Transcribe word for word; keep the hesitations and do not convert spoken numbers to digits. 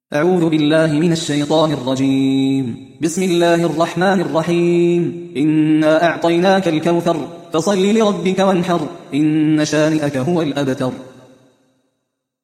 أعوذ بالله من الشيطان الرجيم. بسم الله الرحمن الرحيم. إنا أعطيناك الكوثر فصل لربك وانحر إن شانئك هو الأبتر.